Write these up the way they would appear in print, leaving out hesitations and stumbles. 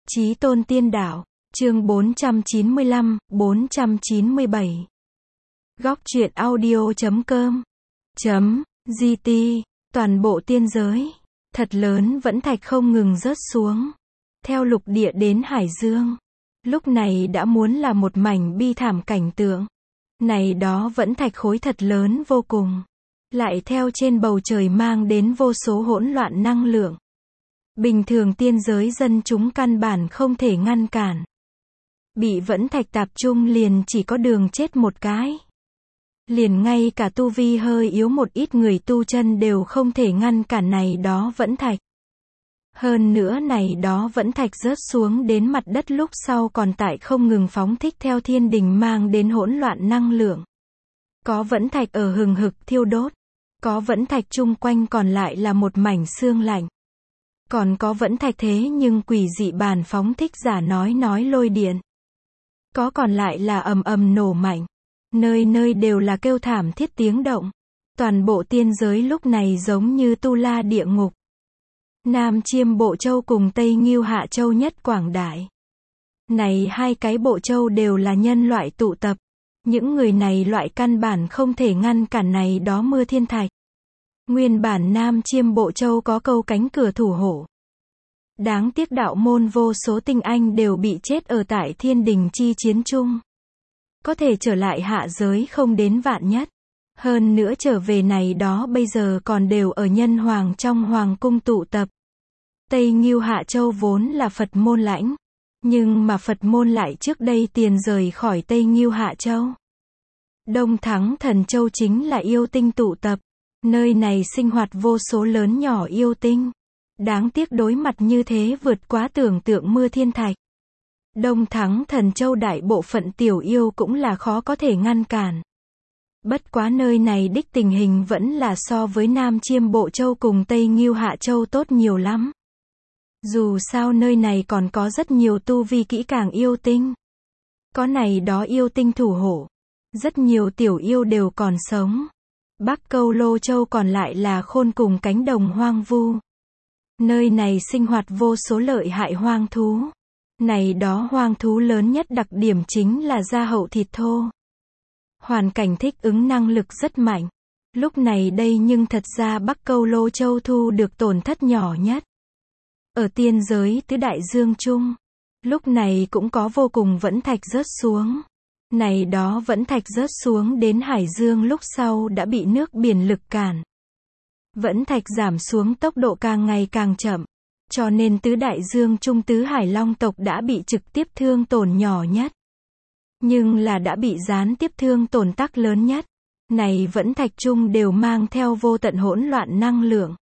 Chí tôn tiên đạo, chương 495, 497. Góc truyện audio.com .gt. Toàn bộ tiên giới, thật lớn vẫn thạch không ngừng rớt xuống. Theo lục địa đến hải dương. Lúc này đã muốn là một mảnh bi thảm cảnh tượng. Này đó vẫn thạch khối thật lớn vô cùng. Lại theo trên bầu trời mang đến vô số hỗn loạn năng lượng. Bình thường tiên giới dân chúng căn bản không thể ngăn cản. Bị vẫn thạch tạp trung liền chỉ có đường chết một cái. Liền ngay cả tu vi hơi yếu một ít người tu chân đều không thể ngăn cản này đó vẫn thạch. Hơn nữa này đó vẫn thạch rớt xuống đến mặt đất lúc sau còn tại không ngừng phóng thích theo thiên đình mang đến hỗn loạn năng lượng. Có vẫn thạch ở hừng hực thiêu đốt. Có vẫn thạch chung quanh còn lại là một mảnh xương lạnh. Còn có vẫn thạch thế nhưng quỷ dị bàn phóng thích giả nói lôi điện. Có còn lại là ầm ầm nổ mạnh. Nơi nơi đều là kêu thảm thiết tiếng động. Toàn bộ tiên giới lúc này giống như tu la địa ngục. Nam Chiêm Bộ Châu cùng Tây Ngưu Hạ Châu nhất quảng đại. Này hai cái bộ châu đều là nhân loại tụ tập. Những người này loại căn bản không thể ngăn cản này đó mưa thiên thạch. Nguyên bản Nam Chiêm Bộ Châu có câu cánh cửa thủ hộ. Đáng tiếc đạo môn vô số tinh anh đều bị chết ở tại thiên đình chi chiến chung. Có thể trở lại hạ giới không đến vạn nhất. Hơn nữa trở về này đó bây giờ còn đều ở nhân hoàng trong hoàng cung tụ tập. Tây Ngưu Hạ Châu vốn là Phật môn lãnh. Nhưng mà Phật môn lại trước đây tiền rời khỏi Tây Ngưu Hạ Châu. Đông Thắng Thần Châu chính là yêu tinh tụ tập. Nơi này sinh hoạt vô số lớn nhỏ yêu tinh. Đáng tiếc đối mặt như thế vượt quá tưởng tượng mưa thiên thạch. Đông Thắng Thần Châu đại bộ phận tiểu yêu cũng là khó có thể ngăn cản. Bất quá nơi này đích tình hình vẫn là so với Nam Chiêm Bộ Châu cùng Tây Ngưu Hạ Châu tốt nhiều lắm. Dù sao nơi này còn có rất nhiều tu vi kỹ càng yêu tinh. Có này đó yêu tinh thủ hộ. Rất nhiều tiểu yêu đều còn sống. Bắc Câu Lô Châu còn lại là khôn cùng cánh đồng hoang vu. Nơi này sinh hoạt vô số lợi hại hoang thú. Này đó hoang thú lớn nhất đặc điểm chính là da hậu thịt thô. Hoàn cảnh thích ứng năng lực rất mạnh. Lúc này đây nhưng thật ra Bắc Câu Lô Châu thu được tổn thất nhỏ nhất. Ở tiên giới tứ đại dương chung. Lúc này cũng có vô cùng vẫn thạch rớt xuống. Này đó vẫn thạch rớt xuống đến hải dương lúc sau đã bị nước biển lực cản. Vẫn thạch giảm xuống tốc độ càng ngày càng chậm. Cho nên tứ đại dương trung tứ hải long tộc đã bị trực tiếp thương tổn nhỏ nhất. Nhưng là đã bị gián tiếp thương tổn tác lớn nhất. Này vẫn thạch trung đều mang theo vô tận hỗn loạn năng lượng.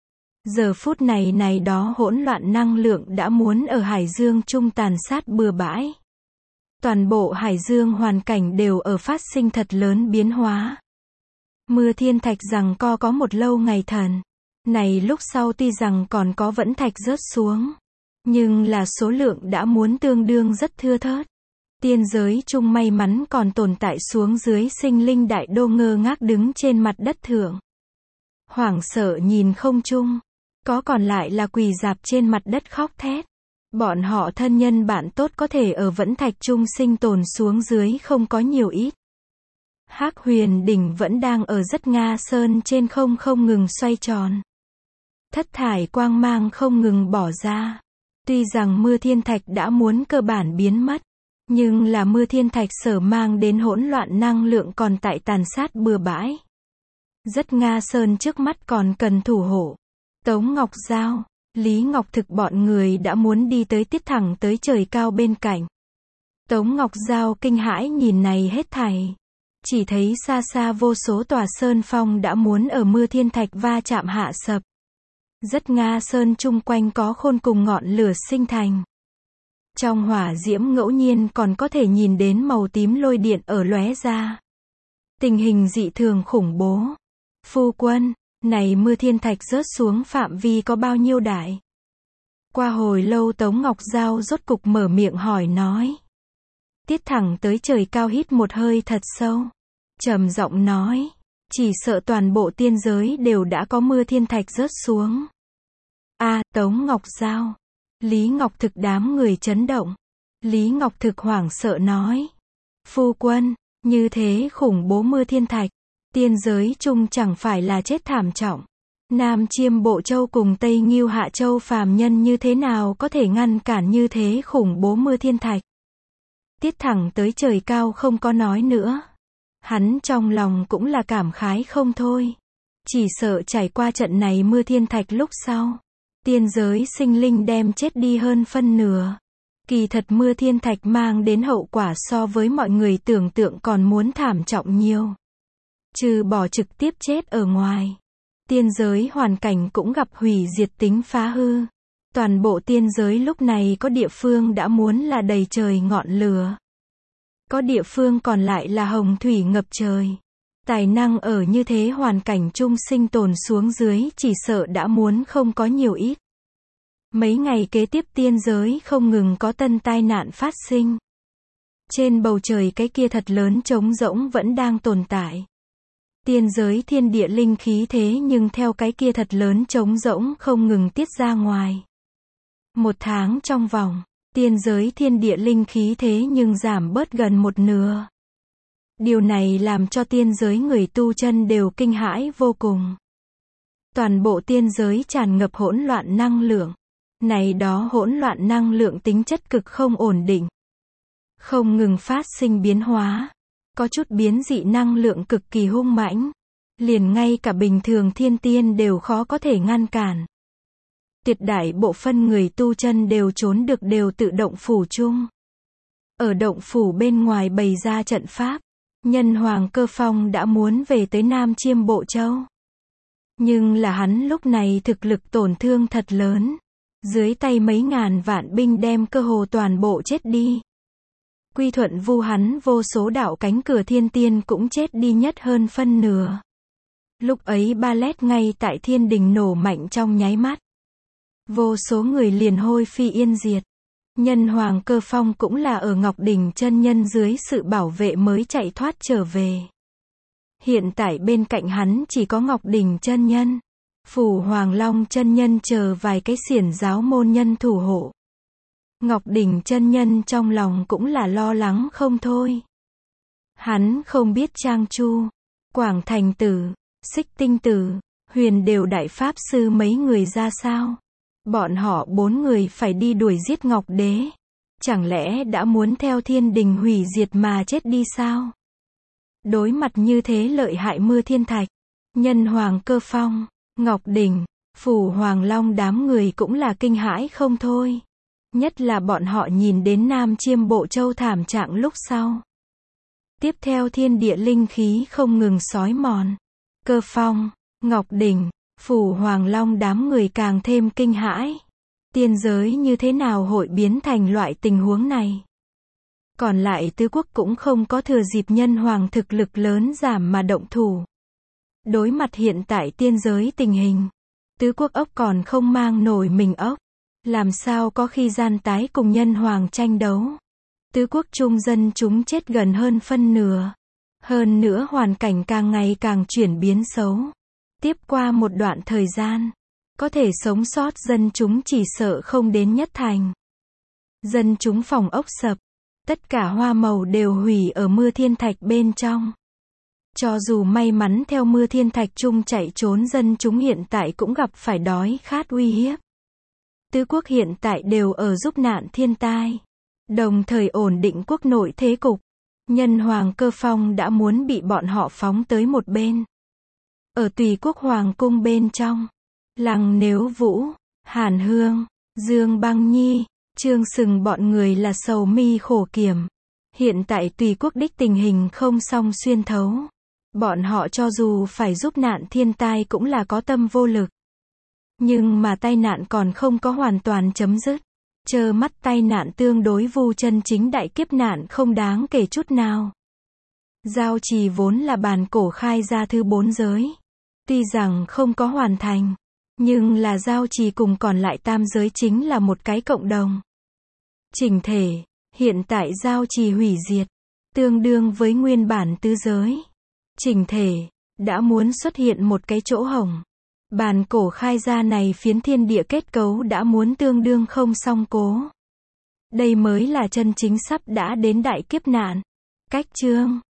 Giờ phút này này đó hỗn loạn năng lượng đã muốn ở hải dương trung tàn sát bừa bãi. Toàn bộ hải dương hoàn cảnh đều ở phát sinh thật lớn biến hóa. Mưa thiên thạch rằng có một lâu ngày thần. Này lúc sau tuy rằng còn có vẫn thạch rớt xuống. Nhưng là số lượng đã muốn tương đương rất thưa thớt. Tiên giới chung may mắn còn tồn tại xuống dưới sinh linh đại đô ngơ ngác đứng trên mặt đất thượng. Hoảng sợ nhìn không chung. Có còn lại là quỳ dạp trên mặt đất khóc thét. Bọn họ thân nhân bạn tốt có thể ở vẫn thạch chung sinh tồn xuống dưới không có nhiều ít. Hắc Huyền đỉnh vẫn đang ở rất Nga Sơn trên không ngừng xoay tròn. Thất thải quang mang không ngừng bỏ ra. Tuy rằng mưa thiên thạch đã muốn cơ bản biến mất. Nhưng là mưa thiên thạch sở mang đến hỗn loạn năng lượng còn tại tàn sát bừa bãi. Rất Nga Sơn trước mắt còn cần thủ hộ. Tống Ngọc Giao, Lý Ngọc Thực bọn người đã muốn đi tới tiết thẳng tới trời cao bên cạnh. Tống Ngọc Giao kinh hãi nhìn này hết thảy. Chỉ thấy xa xa vô số tòa sơn phong đã muốn ở mưa thiên thạch va chạm hạ sập. Rất Nga Sơn chung quanh có khôn cùng ngọn lửa sinh thành. Trong hỏa diễm ngẫu nhiên còn có thể nhìn đến màu tím lôi điện ở lóe ra. Tình hình dị thường khủng bố. Phu quân, này mưa thiên thạch rớt xuống phạm vi có bao nhiêu đại? Qua hồi lâu Tống Ngọc Giao rốt cục mở miệng hỏi nói. Tiết thẳng tới trời cao hít một hơi thật sâu. Trầm giọng nói. Chỉ sợ toàn bộ tiên giới đều đã có mưa thiên thạch rớt xuống. Tống Ngọc Giao. Lý Ngọc Thực đám người chấn động. Lý Ngọc Thực hoảng sợ nói. Phu quân, như thế khủng bố mưa thiên thạch. Tiên giới chung chẳng phải là chết thảm trọng. Nam Chiêm Bộ Châu cùng Tây Ngưu Hạ Châu phàm nhân như thế nào có thể ngăn cản như thế khủng bố mưa thiên thạch. Tiết thẳng tới trời cao không có nói nữa. Hắn trong lòng cũng là cảm khái không thôi. Chỉ sợ trải qua trận này mưa thiên thạch lúc sau. Tiên giới sinh linh đem chết đi hơn phân nửa. Kỳ thật mưa thiên thạch mang đến hậu quả so với mọi người tưởng tượng còn muốn thảm trọng nhiều. Trừ bỏ trực tiếp chết ở ngoài. Tiên giới hoàn cảnh cũng gặp hủy diệt tính phá hư. Toàn bộ tiên giới lúc này có địa phương đã muốn là đầy trời ngọn lửa. Có địa phương còn lại là hồng thủy ngập trời. Tài năng ở như thế hoàn cảnh chung sinh tồn xuống dưới chỉ sợ đã muốn không có nhiều ít. Mấy ngày kế tiếp tiên giới không ngừng có tân tai nạn phát sinh. Trên bầu trời cái kia thật lớn trống rỗng vẫn đang tồn tại. Tiên giới thiên địa linh khí thế nhưng theo cái kia thật lớn trống rỗng không ngừng tiết ra ngoài. 1 tháng trong vòng, tiên giới thiên địa linh khí thế nhưng giảm bớt gần 1/2. Điều này làm cho tiên giới người tu chân đều kinh hãi vô cùng. Toàn bộ tiên giới tràn ngập hỗn loạn năng lượng. Này đó hỗn loạn năng lượng tính chất cực không ổn định. Không ngừng phát sinh biến hóa. Có chút biến dị năng lượng cực kỳ hung mãnh. Liền ngay cả bình thường thiên tiên đều khó có thể ngăn cản. Tuyệt đại bộ phân người tu chân đều trốn được đều tự động phủ chung. Ở động phủ bên ngoài bày ra trận pháp. Nhân Hoàng Cơ Phong đã muốn về tới Nam Chiêm Bộ Châu. Nhưng là hắn lúc này thực lực tổn thương thật lớn. Dưới tay mấy ngàn vạn binh đem cơ hồ toàn bộ chết đi. Quy Thuận Vu hắn vô số đạo cánh cửa thiên tiên cũng chết đi nhất hơn phân nửa. Lúc ấy Ba-lét ngay tại thiên đình nổ mạnh trong nháy mắt. Vô số người liền hôi phi yên diệt. Nhân Hoàng Cơ Phong cũng là ở Ngọc Đỉnh chân nhân dưới sự bảo vệ mới chạy thoát trở về. Hiện tại bên cạnh hắn chỉ có Ngọc Đỉnh chân nhân, Phủ Hoàng Long chân nhân chờ vài cái xiển giáo môn nhân thủ hộ. Ngọc Đỉnh chân nhân trong lòng cũng là lo lắng không thôi. Hắn không biết Trang Chu, Quảng Thành Tử, Xích Tinh Tử, Huyền Đều Đại Pháp Sư mấy người ra sao. Bọn họ 4 người phải đi đuổi giết Ngọc Đế. Chẳng lẽ đã muốn theo thiên đình hủy diệt mà chết đi sao? Đối mặt như thế lợi hại mưa thiên thạch, Nhân Hoàng Cơ Phong, Ngọc Đỉnh, Phủ Hoàng Long đám người cũng là kinh hãi không thôi. Nhất là bọn họ nhìn đến Nam Chiêm Bộ Châu thảm trạng lúc sau. Tiếp theo thiên địa linh khí không ngừng xói mòn. Cơ Phong, Ngọc Đỉnh, Phủ Hoàng Long đám người càng thêm kinh hãi. Tiên giới như thế nào hội biến thành loại tình huống này? Còn lại tứ quốc cũng không có thừa dịp Nhân Hoàng thực lực lớn giảm mà động thủ. Đối mặt hiện tại tiên giới tình hình, tứ quốc ốc còn không mang nổi mình ốc. Làm sao có khi gian tái cùng Nhân Hoàng tranh đấu. Tứ quốc trung dân chúng chết gần hơn phân nửa. Hơn nữa hoàn cảnh càng ngày càng chuyển biến xấu. Tiếp qua một đoạn thời gian, có thể sống sót dân chúng chỉ sợ không đến nhất thành. Dân chúng phòng ốc sập, tất cả hoa màu đều hủy ở mưa thiên thạch bên trong. Cho dù may mắn theo mưa thiên thạch chung chạy trốn dân chúng hiện tại cũng gặp phải đói khát uy hiếp. Tứ quốc hiện tại đều ở giúp nạn thiên tai, đồng thời ổn định quốc nội thế cục. Nhân Hoàng Cơ Phong đã muốn bị bọn họ phóng tới một bên. Ở Tùy Quốc Hoàng cung bên trong, Lăng Nếu Vũ, Hàn Hương, Dương Băng Nhi, Trương Sừng bọn người là sầu mi khổ kiểm. Hiện tại Tùy Quốc đích tình hình không song xuyên thấu. Bọn họ cho dù phải giúp nạn thiên tai cũng là có tâm vô lực. Nhưng mà tai nạn còn không có hoàn toàn chấm dứt. Trơ mắt tai nạn tương đối vu chân chính đại kiếp nạn không đáng kể chút nào. Giao trì vốn là bàn cổ khai ra thứ 4 giới. Tuy rằng không có hoàn thành, nhưng là giao trì cùng còn lại tam giới chính là một cái cộng đồng. Chỉnh thể, hiện tại giao trì hủy diệt, tương đương với nguyên bản tứ giới. Chỉnh thể, đã muốn xuất hiện một cái chỗ hổng. Bản cổ khai ra này phiến thiên địa kết cấu đã muốn tương đương không song cố. Đây mới là chân chính sắp đã đến đại kiếp nạn. Cách chương